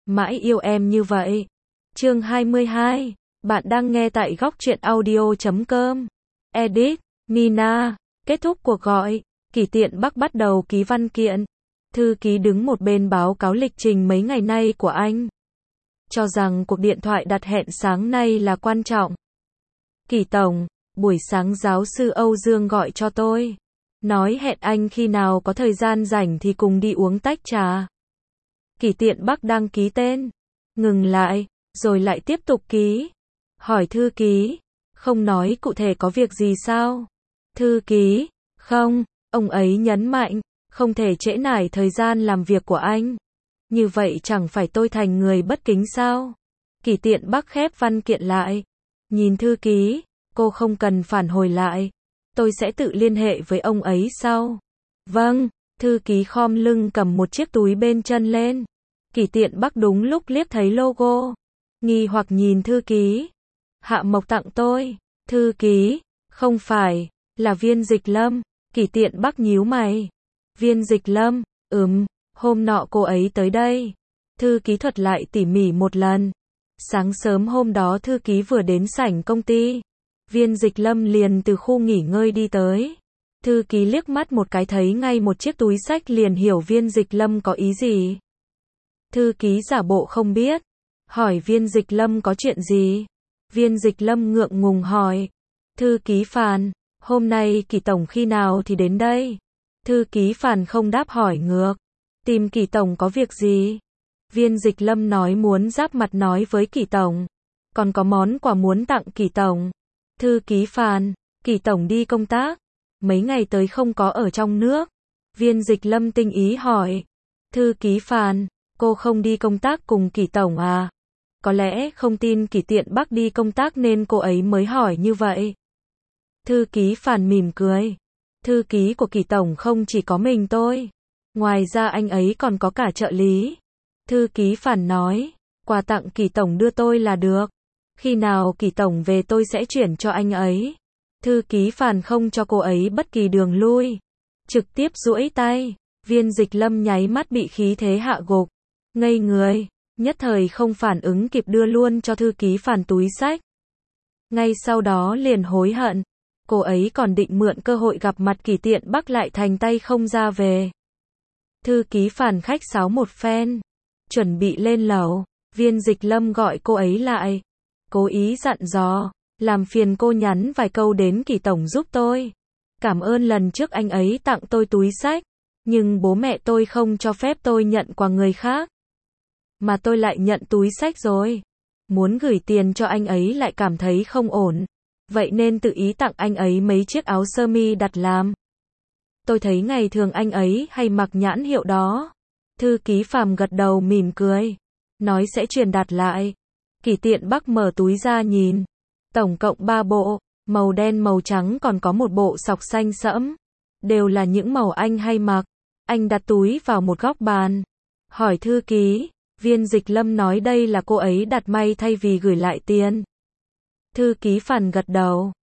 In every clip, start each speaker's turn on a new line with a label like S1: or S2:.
S1: Mãi yêu em như vậy. Chương 22. Bạn đang nghe tại góc truyện audio.com. Edit, Nina. Kết thúc cuộc gọi, Kỷ Tiện Bắc bắt đầu ký văn kiện. Thư ký đứng một bên báo cáo lịch trình mấy ngày nay của anh. Cho rằng cuộc điện thoại đặt hẹn sáng nay là quan trọng. Kỷ Tổng, buổi sáng giáo sư Âu Dương gọi cho tôi. Nói hẹn anh khi nào có thời gian rảnh thì cùng đi uống tách trà. Kỷ Tiện Bắc đang ký tên. Ngừng lại, rồi lại tiếp tục ký. Hỏi thư ký, không nói cụ thể có việc gì sao? Thư ký, không, ông ấy nhấn mạnh, không thể trễ nải thời gian làm việc của anh. Như vậy chẳng phải tôi thành người bất kính sao? Kỷ Tiện Bắc khép văn kiện lại. Nhìn thư ký, cô không cần phản hồi lại. Tôi sẽ tự liên hệ với ông ấy sau. Vâng, thư ký khom lưng cầm một chiếc túi bên chân lên. Kỷ Tiện Bắc đúng lúc liếc thấy logo. Nghi hoặc nhìn thư ký. Hạ Mộc tặng tôi. Thư ký, không phải, là Viên Dịch Lâm. Kỷ Tiện Bắc nhíu mày. Viên Dịch Lâm, hôm nọ cô ấy tới đây. Thư ký thuật lại tỉ mỉ một lần. Sáng sớm hôm đó thư ký vừa đến sảnh công ty. Viên Dịch Lâm liền từ khu nghỉ ngơi đi tới. Thư ký liếc mắt một cái thấy ngay một chiếc túi xách liền hiểu Viên Dịch Lâm có ý gì. Thư ký giả bộ không biết. Hỏi Viên Dịch Lâm có chuyện gì? Viên Dịch Lâm ngượng ngùng hỏi. Thư ký Phàn, hôm nay Kỷ Tổng khi nào thì đến đây? Thư ký Phàn không đáp hỏi ngược. Tìm Kỷ Tổng có việc gì? Viên Dịch Lâm nói muốn giáp mặt nói với Kỷ Tổng. Còn có món quà muốn tặng Kỷ Tổng. Thư ký Phàn, Kỷ Tổng đi công tác. Mấy ngày tới không có ở trong nước. Viên Dịch Lâm tinh ý hỏi. Thư ký Phàn, cô không đi công tác cùng Kỷ Tổng à? Có lẽ không tin Kỷ Tiện Bắc đi công tác nên cô ấy mới hỏi như vậy. Thư ký Phàn mỉm cười. Thư ký của Kỷ Tổng không chỉ có mình tôi. Ngoài ra anh ấy còn có cả trợ lý. Thư ký Phàn nói. Quà tặng Kỷ Tổng đưa tôi là được. Khi nào Kỷ Tổng về tôi sẽ chuyển cho anh ấy. Thư ký Phàn không cho cô ấy bất kỳ đường lui. Trực tiếp duỗi tay. Viên Dịch Lâm nháy mắt bị khí thế hạ gục. Ngây người. Nhất thời không phản ứng kịp đưa luôn cho thư ký Phàn túi xách. Ngay sau đó liền hối hận. Cô ấy còn định mượn cơ hội gặp mặt Kỷ Tiện Bắc lại thành tay không ra về. Thư ký Phàn khách sáo một phen. Chuẩn bị lên lầu. Viên Dịch Lâm gọi cô ấy lại. Cố ý dặn dò. Làm phiền cô nhắn vài câu đến Kỷ Tổng giúp tôi. Cảm ơn lần trước anh ấy tặng tôi túi xách. Nhưng bố mẹ tôi không cho phép tôi nhận quà người khác. Mà tôi lại nhận túi xách rồi. Muốn gửi tiền cho anh ấy lại cảm thấy không ổn. Vậy nên tự ý tặng anh ấy mấy chiếc áo sơ mi đặt làm. Tôi thấy ngày thường anh ấy hay mặc nhãn hiệu đó. Thư ký Phàm gật đầu mỉm cười. Nói sẽ truyền đạt lại. Kỷ Tiện Bắc mở túi ra nhìn. Tổng cộng 3 bộ. Màu đen màu trắng còn có một bộ sọc xanh sẫm. Đều là những màu anh hay mặc. Anh đặt túi vào một góc bàn. Hỏi thư ký. Viên Dịch Lâm nói đây là cô ấy đặt may thay vì gửi lại tiền. Thư ký Phàn gật đầu.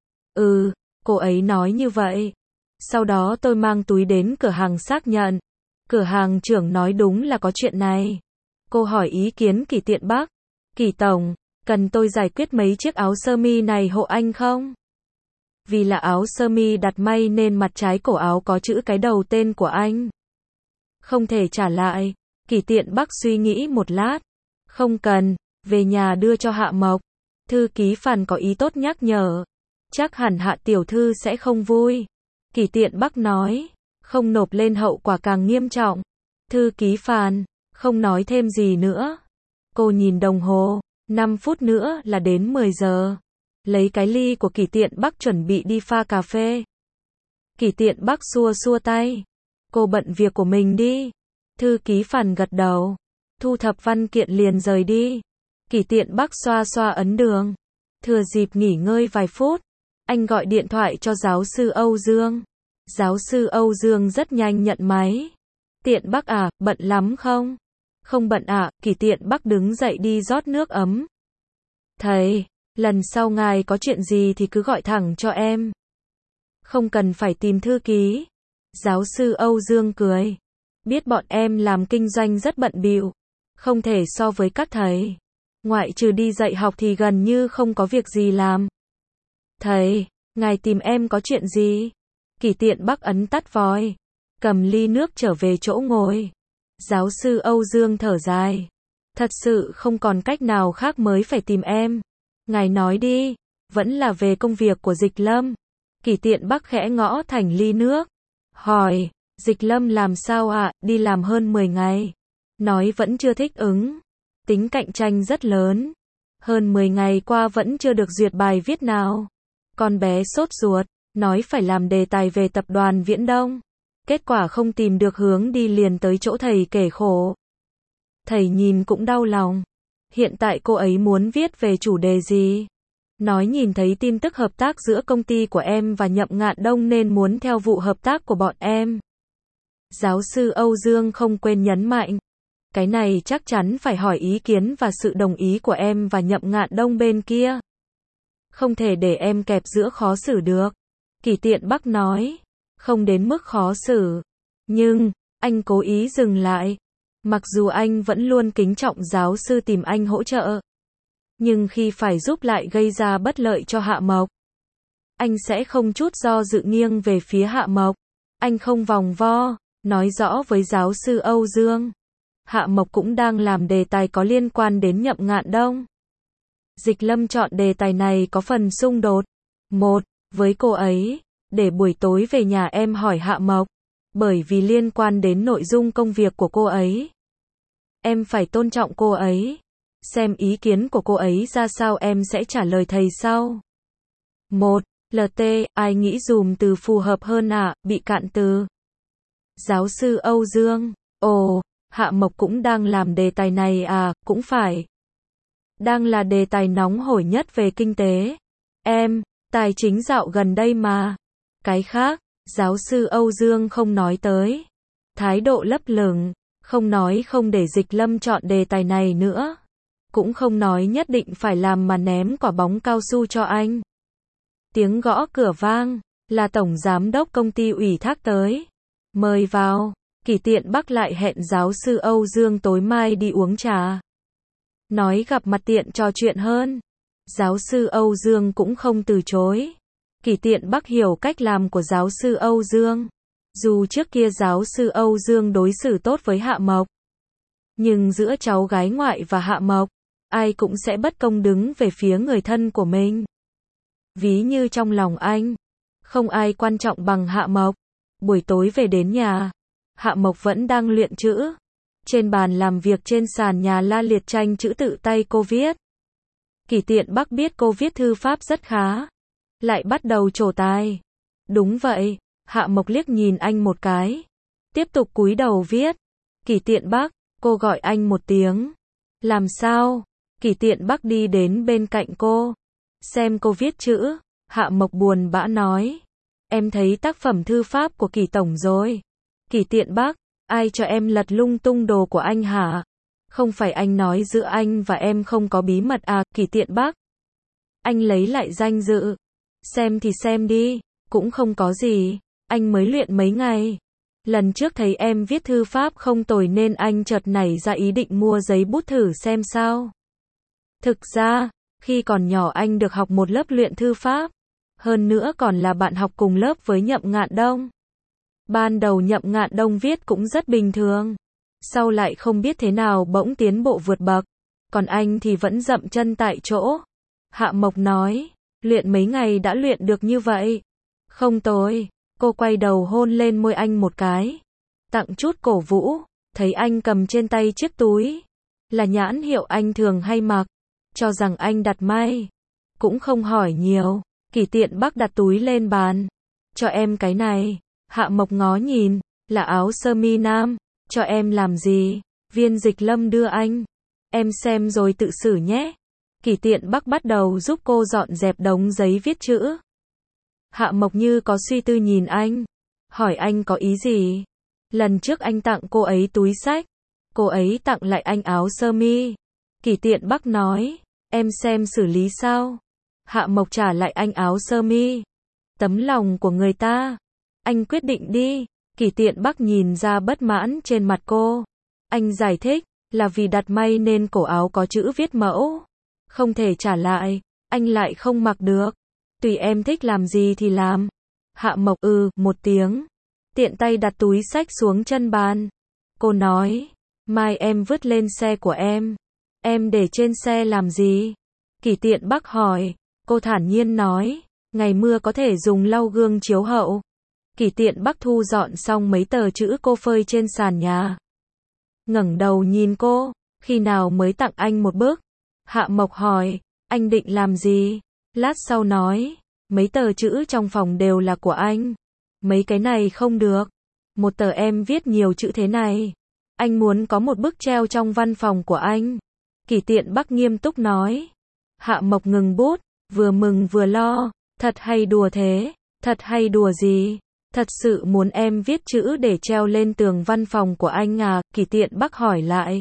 S1: Cô ấy nói như vậy. Sau đó tôi mang túi đến cửa hàng xác nhận. Cửa hàng trưởng nói đúng là có chuyện này. Cô hỏi ý kiến Kỷ Tiện Bắc. Kỷ Tổng, cần tôi giải quyết mấy chiếc áo sơ mi này hộ anh không? Vì là áo sơ mi đặt may nên mặt trái cổ áo có chữ cái đầu tên của anh. Không thể trả lại. Kỷ Tiện Bắc suy nghĩ một lát. Không cần, về nhà đưa cho Hạ Mộc. Thư ký Phàn có ý tốt nhắc nhở. Chắc hẳn Hạ tiểu thư sẽ không vui. Kỷ Tiện Bắc nói. Không nộp lên hậu quả càng nghiêm trọng. Thư ký Phàn, không nói thêm gì nữa. Cô nhìn đồng hồ. 5 phút nữa là đến 10 giờ. Lấy cái ly của Kỷ Tiện Bắc chuẩn bị đi pha cà phê. Kỷ Tiện Bắc xua xua tay. Cô bận việc của mình đi. Thư ký Phàn gật đầu. Thu thập văn kiện liền rời đi. Kỷ Tiện Bắc xoa xoa ấn đường. Thừa dịp nghỉ ngơi vài phút. Anh gọi điện thoại cho giáo sư Âu Dương. Giáo sư Âu Dương rất nhanh nhận máy. Tiện Bắc à, bận lắm không? Không bận ạ, Kỷ Tiện Bắc đứng dậy đi rót nước ấm. Thầy, lần sau ngài có chuyện gì thì cứ gọi thẳng cho em. Không cần phải tìm thư ký. Giáo sư Âu Dương cười. Biết bọn em làm kinh doanh rất bận bịu. không thể so với các thầy. Ngoại trừ đi dạy học thì gần như không có việc gì làm. Thầy, ngài tìm em có chuyện gì? Kỷ Tiện Bắc ấn tắt vòi, cầm ly nước trở về chỗ ngồi. Giáo sư Âu Dương thở dài. Thật sự không còn cách nào khác mới phải tìm em. Ngài nói đi, vẫn là về công việc của Dịch Lâm. Kỷ Tiện Bắc khẽ ngõ thành ly nước. Hỏi, Dịch Lâm làm sao ạ? Đi làm hơn 10 ngày. Nói vẫn chưa thích ứng. Tính cạnh tranh rất lớn. Hơn 10 ngày qua vẫn chưa được duyệt bài viết nào. Con bé sốt ruột, nói phải làm đề tài về tập đoàn Viễn Đông. Kết quả không tìm được hướng đi liền tới chỗ thầy kể khổ. Thầy nhìn cũng đau lòng. Hiện tại cô ấy muốn viết về chủ đề gì? Nói nhìn thấy tin tức hợp tác giữa công ty của em và Nhậm Ngạn Đông nên muốn theo vụ hợp tác của bọn em. Giáo sư Âu Dương không quên nhấn mạnh. Cái này chắc chắn phải hỏi ý kiến và sự đồng ý của em và Nhậm Ngạn Đông bên kia. Không thể để em kẹp giữa khó xử được. Kỷ Tiện Bắc nói. Không đến mức khó xử. Nhưng, anh cố ý dừng lại. Mặc dù anh vẫn luôn kính trọng giáo sư tìm anh hỗ trợ. Nhưng khi phải giúp lại gây ra bất lợi cho Hạ Mộc, anh sẽ không chút do dự nghiêng về phía Hạ Mộc. Anh không vòng vo, nói rõ với giáo sư Âu Dương. Hạ Mộc cũng đang làm đề tài có liên quan đến Nhậm Ngạn Đông. Dịch Lâm chọn đề tài này có phần xung đột. Một, với cô ấy, để buổi tối về nhà em hỏi Hạ Mộc. Bởi vì liên quan đến nội dung công việc của cô ấy. Em phải tôn trọng cô ấy. Xem ý kiến của cô ấy ra sao em sẽ trả lời thầy sau. 1. LT, ai nghĩ dùm từ phù hợp hơn ạ, bị cạn từ. Giáo sư Âu Dương, ồ, Hạ Mộc cũng đang làm đề tài này à, cũng phải. Đang là đề tài nóng hổi nhất về kinh tế. Em, tài chính dạo gần đây mà. Cái khác, giáo sư Âu Dương không nói tới. Thái độ lấp lửng, không nói không để Dịch Lâm chọn đề tài này nữa. Cũng không nói nhất định phải làm mà ném quả bóng cao su cho anh. Tiếng gõ cửa vang, là tổng giám đốc công ty ủy thác tới. Mời vào. Kỷ Tiện Bắc lại hẹn giáo sư Âu Dương tối mai đi uống trà. Nói gặp mặt tiện trò chuyện hơn. Giáo sư Âu Dương cũng không từ chối. Kỷ Tiện Bắc hiểu cách làm của giáo sư Âu Dương. Dù trước kia giáo sư Âu Dương đối xử tốt với Hạ Mộc. Nhưng giữa cháu gái ngoại và Hạ Mộc, ai cũng sẽ bất công đứng về phía người thân của mình. Ví như trong lòng anh, không ai quan trọng bằng Hạ Mộc. Buổi tối về đến nhà, Hạ Mộc vẫn đang luyện chữ. Trên bàn làm việc trên sàn nhà la liệt tranh chữ tự tay cô viết. Kỷ Tiện Bắc biết cô viết thư pháp rất khá. Lại bắt đầu trổ tài. Đúng vậy, Hạ Mộc liếc nhìn anh một cái. Tiếp tục cúi đầu viết. Kỷ Tiện Bắc, cô gọi anh một tiếng. Làm sao? Kỷ Tiện Bắc đi đến bên cạnh cô. Xem cô viết chữ. Hạ Mộc buồn bã nói. Em thấy tác phẩm thư pháp của Kỷ tổng rồi. Kỷ Tiện Bắc, ai cho em lật lung tung đồ của anh hả? Không phải anh nói giữa anh và em không có bí mật à? Kỷ Tiện Bắc. Anh lấy lại danh dự. Xem thì xem đi, cũng không có gì. Anh mới luyện mấy ngày. Lần trước thấy em viết thư pháp không tồi nên anh chợt nảy ra ý định mua giấy bút thử xem sao. Thực ra, khi còn nhỏ anh được học một lớp luyện thư pháp. Hơn nữa còn là bạn học cùng lớp với Nhậm Ngạn Đông. Ban đầu Nhậm Ngạn Đông viết cũng rất bình thường. Sau lại không biết thế nào bỗng tiến bộ vượt bậc. Còn anh thì vẫn dậm chân tại chỗ. Hạ Mộc nói, luyện mấy ngày đã luyện được như vậy. Không tồi. Cô quay đầu hôn lên môi anh một cái. Tặng chút cổ vũ. Thấy anh cầm trên tay chiếc túi. Là nhãn hiệu anh thường hay mặc. Cho rằng anh đặt may. Cũng không hỏi nhiều. Kỷ Tiện Bắc đặt túi lên bàn. Cho em cái này. Hạ Mộc ngó nhìn. Là áo sơ mi nam. Cho em làm gì? Viên Dịch Lâm đưa anh. Em xem rồi tự xử nhé. Kỷ Tiện Bắc bắt đầu giúp cô dọn dẹp đống giấy viết chữ. Hạ Mộc như có suy tư nhìn anh. Hỏi anh có ý gì? Lần trước anh tặng cô ấy túi xách. Cô ấy tặng lại anh áo sơ mi. Kỷ Tiện Bắc nói. Em xem xử lý sao? Hạ Mộc trả lại anh áo sơ mi. Tấm lòng của người ta. Anh quyết định đi. Kỷ Tiện Bắc nhìn ra bất mãn trên mặt cô. Anh giải thích. Là vì đặt may nên cổ áo có chữ viết mẫu. Không thể trả lại, anh lại không mặc được. Tùy em thích làm gì thì làm. Hạ Mộc một tiếng. Tiện tay đặt túi xách xuống chân bàn. Cô nói, mai em vứt lên xe của em. Em để trên xe làm gì? Kỷ Tiện Bắc hỏi. Cô thản nhiên nói, ngày mưa có thể dùng lau gương chiếu hậu. Kỷ Tiện Bắc thu dọn xong mấy tờ chữ cô phơi trên sàn nhà. Ngẩng đầu nhìn cô, khi nào mới tặng anh một bức? Hạ Mộc hỏi, anh định làm gì? Lát sau nói, mấy tờ chữ trong phòng đều là của anh. Mấy cái này không được. Một tờ em viết nhiều chữ thế này. Anh muốn có một bức treo trong văn phòng của anh. Kỷ Tiện Bắc nghiêm túc nói. Hạ Mộc ngừng bút, vừa mừng vừa lo. Thật hay đùa thế? Thật hay đùa gì? Thật sự muốn em viết chữ để treo lên tường văn phòng của anh à? Kỷ Tiện Bắc hỏi lại.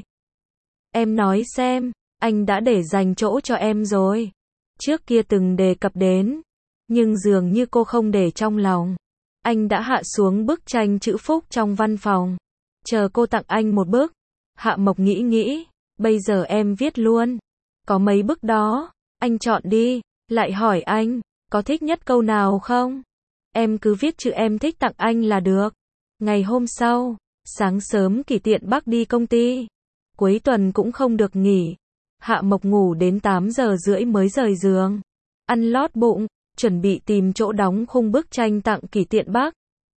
S1: Em nói xem, anh đã để dành chỗ cho em rồi. Trước kia từng đề cập đến, nhưng dường như cô không để trong lòng. Anh đã hạ xuống bức tranh chữ phúc trong văn phòng. Chờ cô tặng anh một bức. Hạ Mộc nghĩ, bây giờ em viết luôn. Có mấy bức đó, anh chọn đi. Lại hỏi anh, có thích nhất câu nào không? Em cứ viết chữ em thích tặng anh là được. Ngày hôm sau, sáng sớm Kỷ Tiện Bắc đi công ty. Cuối tuần cũng không được nghỉ. Hạ Mộc ngủ đến 8:30 mới rời giường. Ăn lót bụng, chuẩn bị tìm chỗ đóng khung bức tranh tặng Kỷ Tiện Bắc.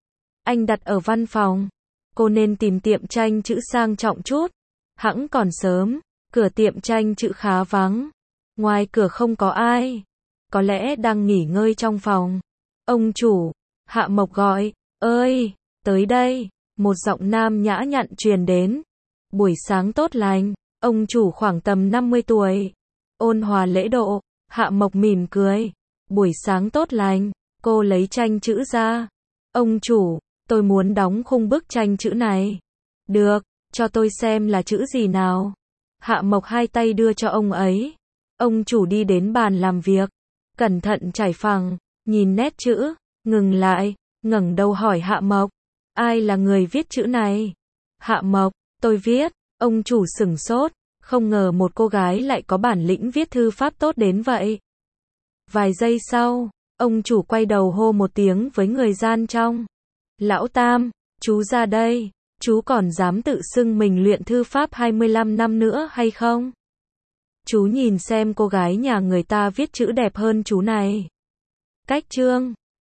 S1: Anh đặt ở văn phòng. Cô nên tìm tiệm tranh chữ sang trọng chút. Hẵng còn sớm, cửa tiệm tranh chữ khá vắng. Ngoài cửa không có ai. Có lẽ đang nghỉ ngơi trong phòng. Ông chủ, Hạ Mộc gọi, ơi, tới đây. Một giọng nam nhã nhặn truyền đến. Buổi sáng tốt lành. Ông chủ khoảng tầm 50 tuổi. Ôn hòa lễ độ. Hạ Mộc mỉm cười. Buổi sáng tốt lành. Cô lấy tranh chữ ra. Ông chủ, tôi muốn đóng khung bức tranh chữ này. Được, cho tôi xem là chữ gì nào. Hạ Mộc hai tay đưa cho ông ấy. Ông chủ đi đến bàn làm việc. Cẩn thận trải phẳng, nhìn nét chữ, ngừng lại, ngẩng đầu hỏi Hạ Mộc. Ai là người viết chữ này? Hạ Mộc, tôi viết. Ông chủ sửng sốt, không ngờ một cô gái lại có bản lĩnh viết thư pháp tốt đến vậy. Vài giây sau, ông chủ quay đầu hô một tiếng với người gian trong. Lão Tam, chú ra đây, chú còn dám tự xưng mình luyện thư pháp 25 năm nữa hay không? Chú nhìn xem cô gái nhà người ta viết chữ đẹp hơn chú này. Cách chương